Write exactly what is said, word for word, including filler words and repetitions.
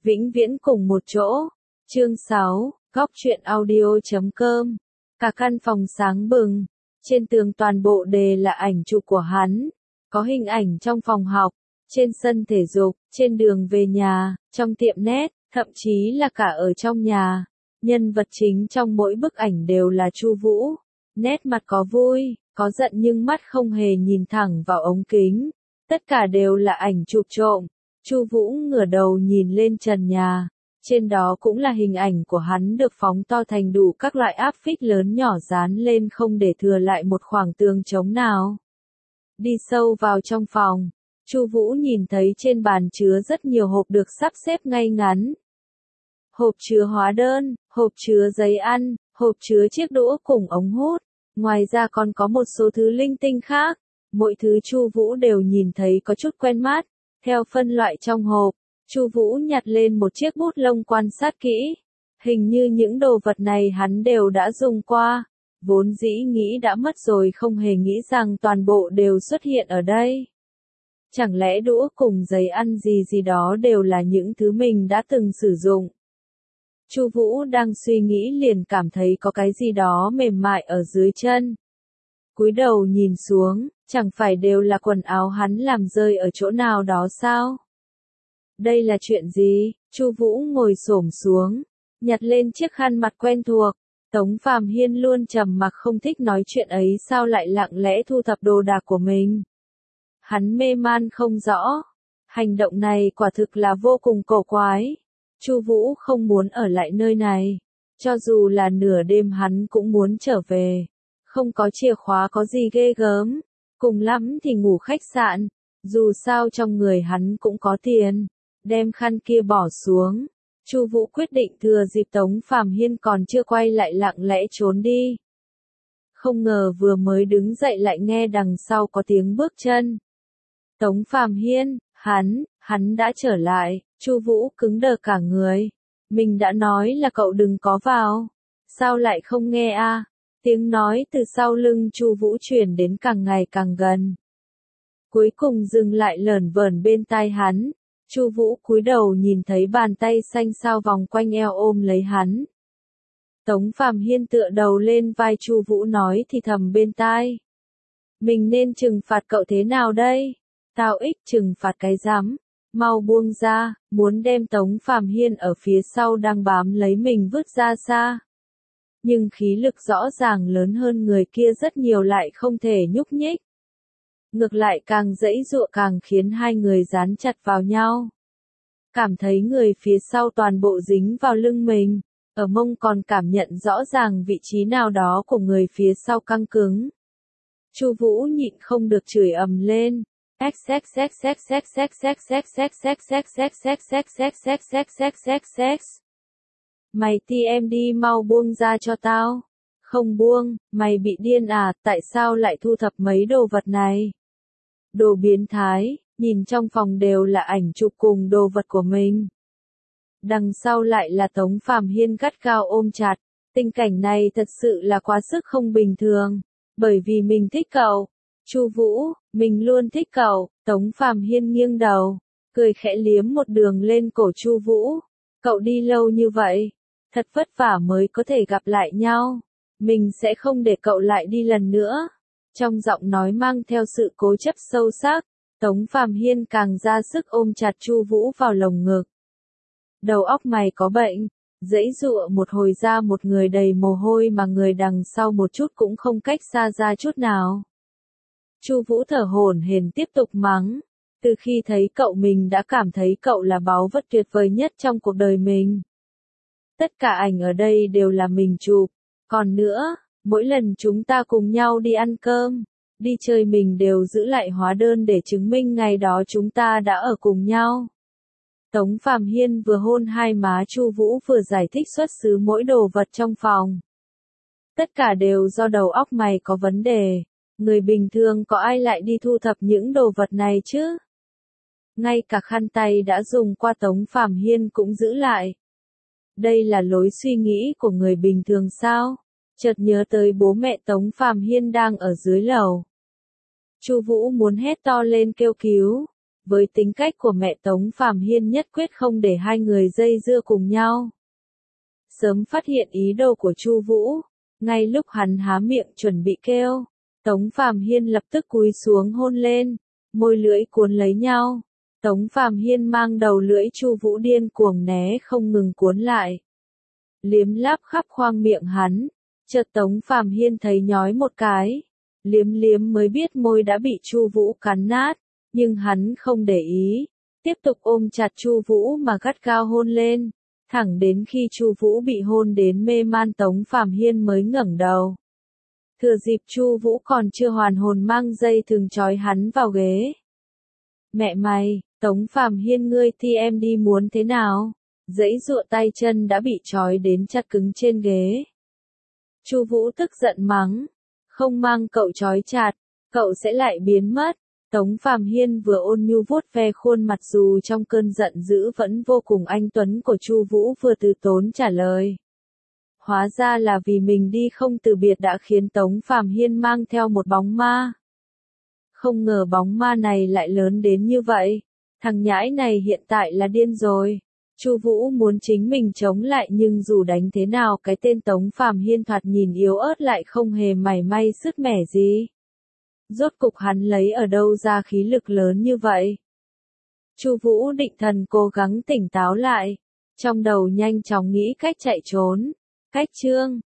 vĩnh viễn cùng một chỗ. Chương sáu, góc truyện audio chấm com. Cả căn phòng sáng bừng, trên tường toàn bộ đều là ảnh chụp của hắn, có hình ảnh trong phòng học, trên sân thể dục, trên đường về nhà, trong tiệm nét, thậm chí là cả ở trong nhà. Nhân vật chính trong mỗi bức ảnh đều là Chu Vũ, nét mặt có vui, có giận nhưng mắt không hề nhìn thẳng vào ống kính. Tất cả đều là ảnh chụp trộm. Chu Vũ ngửa đầu nhìn lên trần nhà, trên đó cũng là hình ảnh của hắn được phóng to thành đủ các loại áp phích lớn nhỏ dán lên không để thừa lại một khoảng tường trống nào. Đi sâu vào trong phòng, Chu Vũ nhìn thấy trên bàn chứa rất nhiều hộp được sắp xếp ngay ngắn. Hộp chứa hóa đơn, hộp chứa giấy ăn, hộp chứa chiếc đũa cùng ống hút, ngoài ra còn có một số thứ linh tinh khác. Mỗi thứ Chu Vũ đều nhìn thấy có chút quen mắt. Theo phân loại trong hộp, Chu Vũ nhặt lên một chiếc bút lông quan sát kỹ. Hình như những đồ vật này hắn đều đã dùng qua. Vốn dĩ nghĩ đã mất rồi không hề nghĩ rằng toàn bộ đều xuất hiện ở đây. Chẳng lẽ đũa cùng giấy ăn gì gì đó đều là những thứ mình đã từng sử dụng. Chu Vũ đang suy nghĩ liền cảm thấy có cái gì đó mềm mại ở dưới chân. Cúi đầu nhìn xuống, chẳng phải đều là quần áo hắn làm rơi ở chỗ nào đó sao? Đây là chuyện gì? Chu Vũ ngồi xổm xuống, nhặt lên chiếc khăn mặt quen thuộc. Tống Phàm Hiên luôn trầm mặc không thích nói chuyện ấy sao lại lặng lẽ thu thập đồ đạc của mình. Hắn mê man không rõ. Hành động này quả thực là vô cùng cổ quái. Chu Vũ không muốn ở lại nơi này. Cho dù là nửa đêm hắn cũng muốn trở về. Không có chìa khóa có gì ghê gớm. Cùng lắm thì ngủ khách sạn. Dù sao trong người hắn cũng có tiền. Đem khăn kia bỏ xuống. Chu Vũ quyết định thừa dịp Tống Phàm Hiên còn chưa quay lại lặng lẽ trốn đi. Không ngờ vừa mới đứng dậy lại nghe đằng sau có tiếng bước chân. Tống Phàm Hiên, hắn, hắn đã trở lại. Chu Vũ cứng đờ cả người. Mình đã nói là cậu đừng có vào. Sao lại không nghe a? Tiếng nói từ sau lưng Chu Vũ truyền đến càng ngày càng gần. Cuối cùng dừng lại lởn vởn bên tai hắn. Chu Vũ cúi đầu nhìn thấy bàn tay xanh xao vòng quanh eo ôm lấy hắn. Tống Phàm Hiên tựa đầu lên vai Chu Vũ nói thì thầm bên tai. Mình nên trừng phạt cậu thế nào đây? Tao ích trừng phạt cái rắm. Mau buông ra, muốn đem Tống Phàm Hiên ở phía sau đang bám lấy mình vứt ra xa. Nhưng khí lực rõ ràng lớn hơn người kia rất nhiều lại không thể nhúc nhích. Ngược lại càng giãy giụa càng khiến hai người dán chặt vào nhau. Cảm thấy người phía sau toàn bộ dính vào lưng mình, ở mông còn cảm nhận rõ ràng vị trí nào đó của người phía sau căng cứng. Chu Vũ nhịn không được chửi ầm lên. Mày ti em đi mau buông ra cho tao. Không buông, mày bị điên à, tại sao lại thu thập mấy đồ vật này? Đồ biến thái, nhìn trong phòng đều là ảnh chụp cùng đồ vật của mình. Đằng sau lại là Tống Phàm Hiên gắt gao ôm chặt. Tình cảnh này thật sự là quá sức không bình thường. Bởi vì mình thích cậu. Chu Vũ, mình luôn thích cậu. Tống Phàm Hiên nghiêng đầu, cười khẽ liếm một đường lên cổ Chu Vũ. Cậu đi lâu như vậy, thật vất vả mới có thể gặp lại nhau. Mình sẽ không để cậu lại đi lần nữa. Trong giọng nói mang theo sự cố chấp sâu sắc, Tống Phàm Hiên càng ra sức ôm chặt Chu Vũ vào lồng ngực. Đầu óc mày có bệnh, giãy giụa một hồi ra một người đầy mồ hôi mà người đằng sau một chút cũng không cách xa ra chút nào. Chu Vũ thở hổn hển tiếp tục mắng, từ khi thấy cậu mình đã cảm thấy cậu là báu vật tuyệt vời nhất trong cuộc đời mình. Tất cả ảnh ở đây đều là mình chụp, còn nữa, mỗi lần chúng ta cùng nhau đi ăn cơm, đi chơi mình đều giữ lại hóa đơn để chứng minh ngày đó chúng ta đã ở cùng nhau. Tống Phàm Hiên vừa hôn hai má Chu Vũ vừa giải thích xuất xứ mỗi đồ vật trong phòng. Tất cả đều do đầu óc mày có vấn đề. Người bình thường có ai lại đi thu thập những đồ vật này chứ? Ngay cả khăn tay đã dùng qua Tống Phàm Hiên cũng giữ lại. Đây là lối suy nghĩ của người bình thường sao? Chợt nhớ tới bố mẹ Tống Phàm Hiên đang ở dưới lầu. Chu Vũ muốn hét to lên kêu cứu, với tính cách của mẹ Tống Phàm Hiên nhất quyết không để hai người dây dưa cùng nhau. Sớm phát hiện ý đồ của Chu Vũ, ngay lúc hắn há miệng chuẩn bị kêu, Tống Phàm Hiên lập tức cúi xuống hôn lên, môi lưỡi cuốn lấy nhau. Tống Phàm Hiên mang đầu lưỡi Chu Vũ điên cuồng né không ngừng cuốn lại, liếm láp khắp khoang miệng hắn. Chợt Tống Phàm Hiên thấy nhói một cái, liếm liếm mới biết môi đã bị Chu Vũ cắn nát, nhưng hắn không để ý, tiếp tục ôm chặt Chu Vũ mà gắt gao hôn lên, thẳng đến khi Chu Vũ bị hôn đến mê man Tống Phàm Hiên mới ngẩng đầu. Thừa dịp Chu Vũ còn chưa hoàn hồn mang dây thừng trói hắn vào ghế. Mẹ mày, Tống Phàm Hiên ngươi thì em đi muốn thế nào? Giãy giụa tay chân đã bị trói đến chặt cứng trên ghế. Chu Vũ tức giận mắng, không mang cậu trói chặt, cậu sẽ lại biến mất. Tống Phàm Hiên vừa ôn nhu vuốt ve khuôn mặt dù trong cơn giận dữ vẫn vô cùng anh tuấn của Chu Vũ vừa từ tốn trả lời. Hóa ra là vì mình đi không từ biệt đã khiến Tống Phàm Hiên mang theo một bóng ma. Không ngờ bóng ma này lại lớn đến như vậy, thằng nhãi này hiện tại là điên rồi. Chu Vũ muốn chính mình chống lại nhưng dù đánh thế nào cái tên Tống Phàm Hiên thoạt nhìn yếu ớt lại không hề mảy may sứt mẻ gì. Rốt cục hắn lấy ở đâu ra khí lực lớn như vậy? Chu Vũ định thần cố gắng tỉnh táo lại, trong đầu nhanh chóng nghĩ cách chạy trốn. Cách chương